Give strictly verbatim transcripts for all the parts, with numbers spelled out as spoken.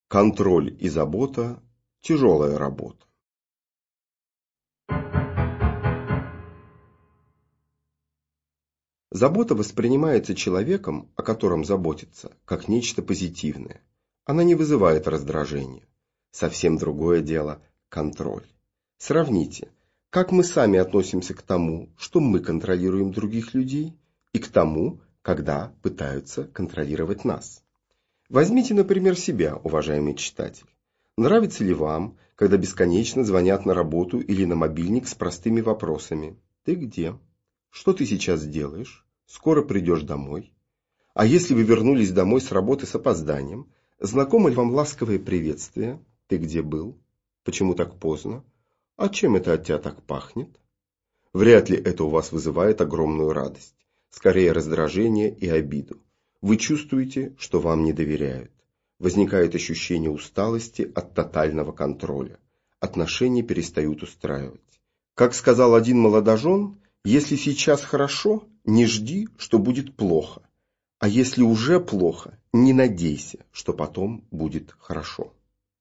Контроль и забота – тяжелая работа. Забота воспринимается человеком, о котором заботится, как нечто позитивное. Она не вызывает раздражения. Совсем другое дело – контроль. Сравните, как мы сами относимся к тому, что мы контролируем других людей, и к тому, когда пытаются контролировать нас. Возьмите, например, себя, уважаемый читатель. Нравится ли вам, когда бесконечно звонят на работу или на мобильник с простыми вопросами? Ты где? Что ты сейчас делаешь? Скоро придешь домой? А если вы вернулись домой с работы с опозданием, знакомо ли вам ласковое приветствие? Ты где был? Почему так поздно? А чем это от тебя так пахнет? Вряд ли это у вас вызывает огромную радость, скорее раздражение и обиду. Вы чувствуете, что вам не доверяют. Возникает ощущение усталости от тотального контроля. Отношения перестают устраивать. Как сказал один молодожен, если сейчас хорошо, не жди, что будет плохо. А если уже плохо, не надейся, что потом будет хорошо.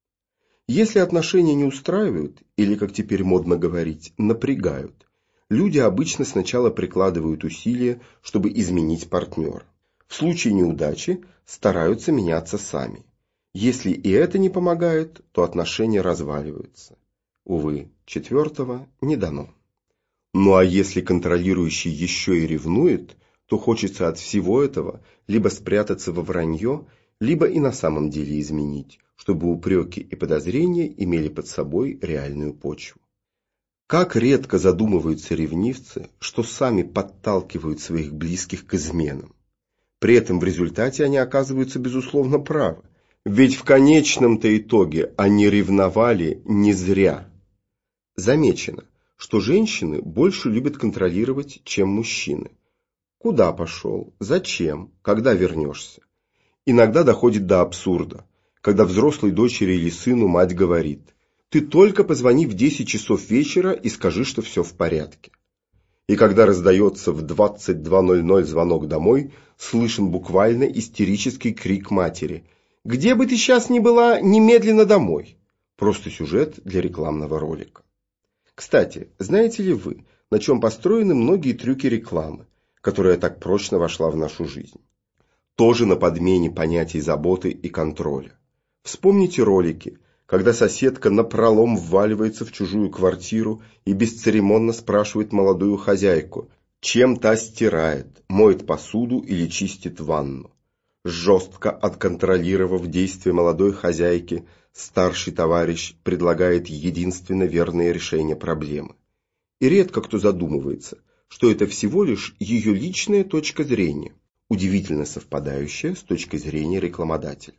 Если отношения не устраивают, или, как теперь модно говорить, напрягают, люди обычно сначала прикладывают усилия, чтобы изменить партнера. В случае неудачи стараются меняться сами. Если и это не помогает, то отношения разваливаются. Увы, четвертого не дано. Ну а если контролирующий еще и ревнует, то хочется от всего этого либо спрятаться во вранье, либо и на самом деле изменить, чтобы упреки и подозрения имели под собой реальную почву. Как редко задумываются ревнивцы, что сами подталкивают своих близких к изменам. При этом в результате они оказываются безусловно правы, ведь в конечном-то итоге они ревновали не зря. Замечено, что женщины больше любят контролировать, чем мужчины. Куда пошел? Зачем? Когда вернешься? Иногда доходит до абсурда, когда взрослой дочери или сыну мать говорит: «Ты только позвони в десять часов вечера и скажи, что все в порядке». И когда раздается в двадцать два ноль ноль звонок домой, слышен буквально истерический крик матери: «Где бы ты сейчас ни была, немедленно домой!» Просто сюжет для рекламного ролика. Кстати, знаете ли вы, на чем построены многие трюки рекламы, которая так прочно вошла в нашу жизнь? Тоже на подмене понятий заботы и контроля. Вспомните ролики, когда соседка напролом вваливается в чужую квартиру и бесцеремонно спрашивает молодую хозяйку, чем та стирает, моет посуду или чистит ванну. Жестко отконтролировав действия молодой хозяйки, старший товарищ предлагает единственно верное решение проблемы. И редко кто задумывается, что это всего лишь ее личная точка зрения, удивительно совпадающая с точкой зрения рекламодателя.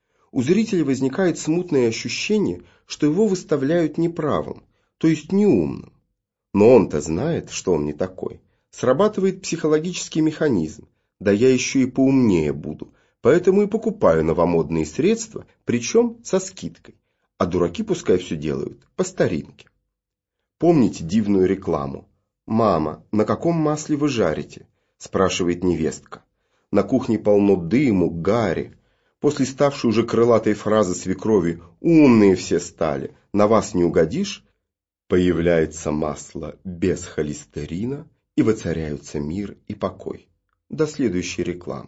У зрителя возникает смутное ощущение, что его выставляют неправым, то есть неумным. Но он-то знает, что он не такой. Срабатывает психологический механизм: да я еще и поумнее буду, поэтому и покупаю новомодные средства, причем со скидкой. А дураки пускай все делают по старинке. Помните дивную рекламу? «Мама, на каком масле вы жарите?» – спрашивает невестка. На кухне полно дыму, гари. После ставшей уже крылатой фразы свекрови «умные все стали, на вас не угодишь», появляется масло без холестерина, и воцаряются мир и покой. До следующей рекламы.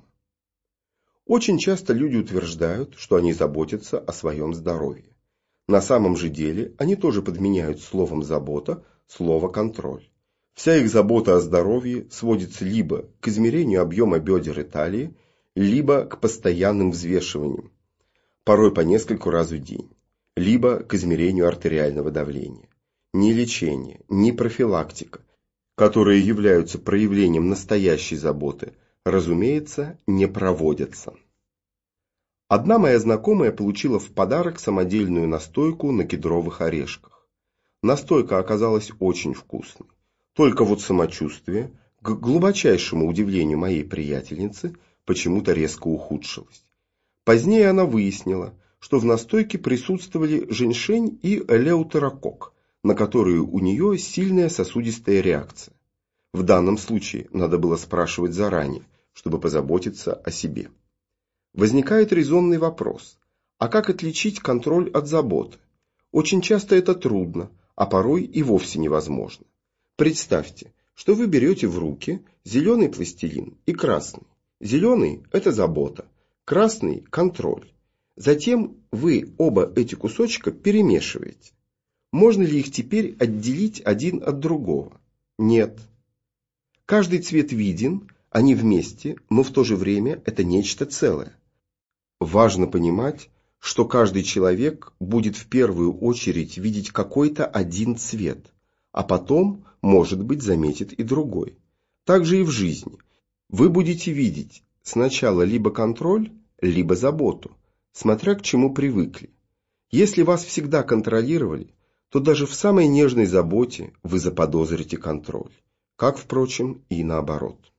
Очень часто люди утверждают, что они заботятся о своем здоровье. На самом же деле они тоже подменяют словом «забота» слово «контроль». Вся их забота о здоровье сводится либо к измерению объема бедер и талии, либо к постоянным взвешиваниям, порой по нескольку раз в день, либо к измерению артериального давления. Ни лечение, ни профилактика, которые являются проявлением настоящей заботы, разумеется, не проводятся. Одна моя знакомая получила в подарок самодельную настойку на кедровых орешках. Настойка оказалась очень вкусной. Только вот самочувствие, к глубочайшему удивлению моей приятельницы, почему-то резко ухудшилось. Позднее она выяснила, что в настойке присутствовали женьшень и элеутерокок, на которые у нее сильная сосудистая реакция. В данном случае надо было спрашивать заранее, чтобы позаботиться о себе. Возникает резонный вопрос: А как отличить контроль от заботы? Очень часто это трудно, а порой и вовсе невозможно. Представьте, что вы берете в руки зеленый пластилин и красный. Зеленый – это забота, красный – контроль. Затем вы оба эти кусочка перемешиваете. Можно ли их теперь отделить один от другого? Нет. Каждый цвет виден, они вместе, но в то же время это нечто целое. Важно понимать, что каждый человек будет в первую очередь видеть какой-то один цвет, а потом, может быть, заметит и другой. Так же и в жизни. Вы будете видеть сначала либо контроль, либо заботу, смотря к чему привыкли. Если вас всегда контролировали, то даже в самой нежной заботе вы заподозрите контроль, как, впрочем, и наоборот.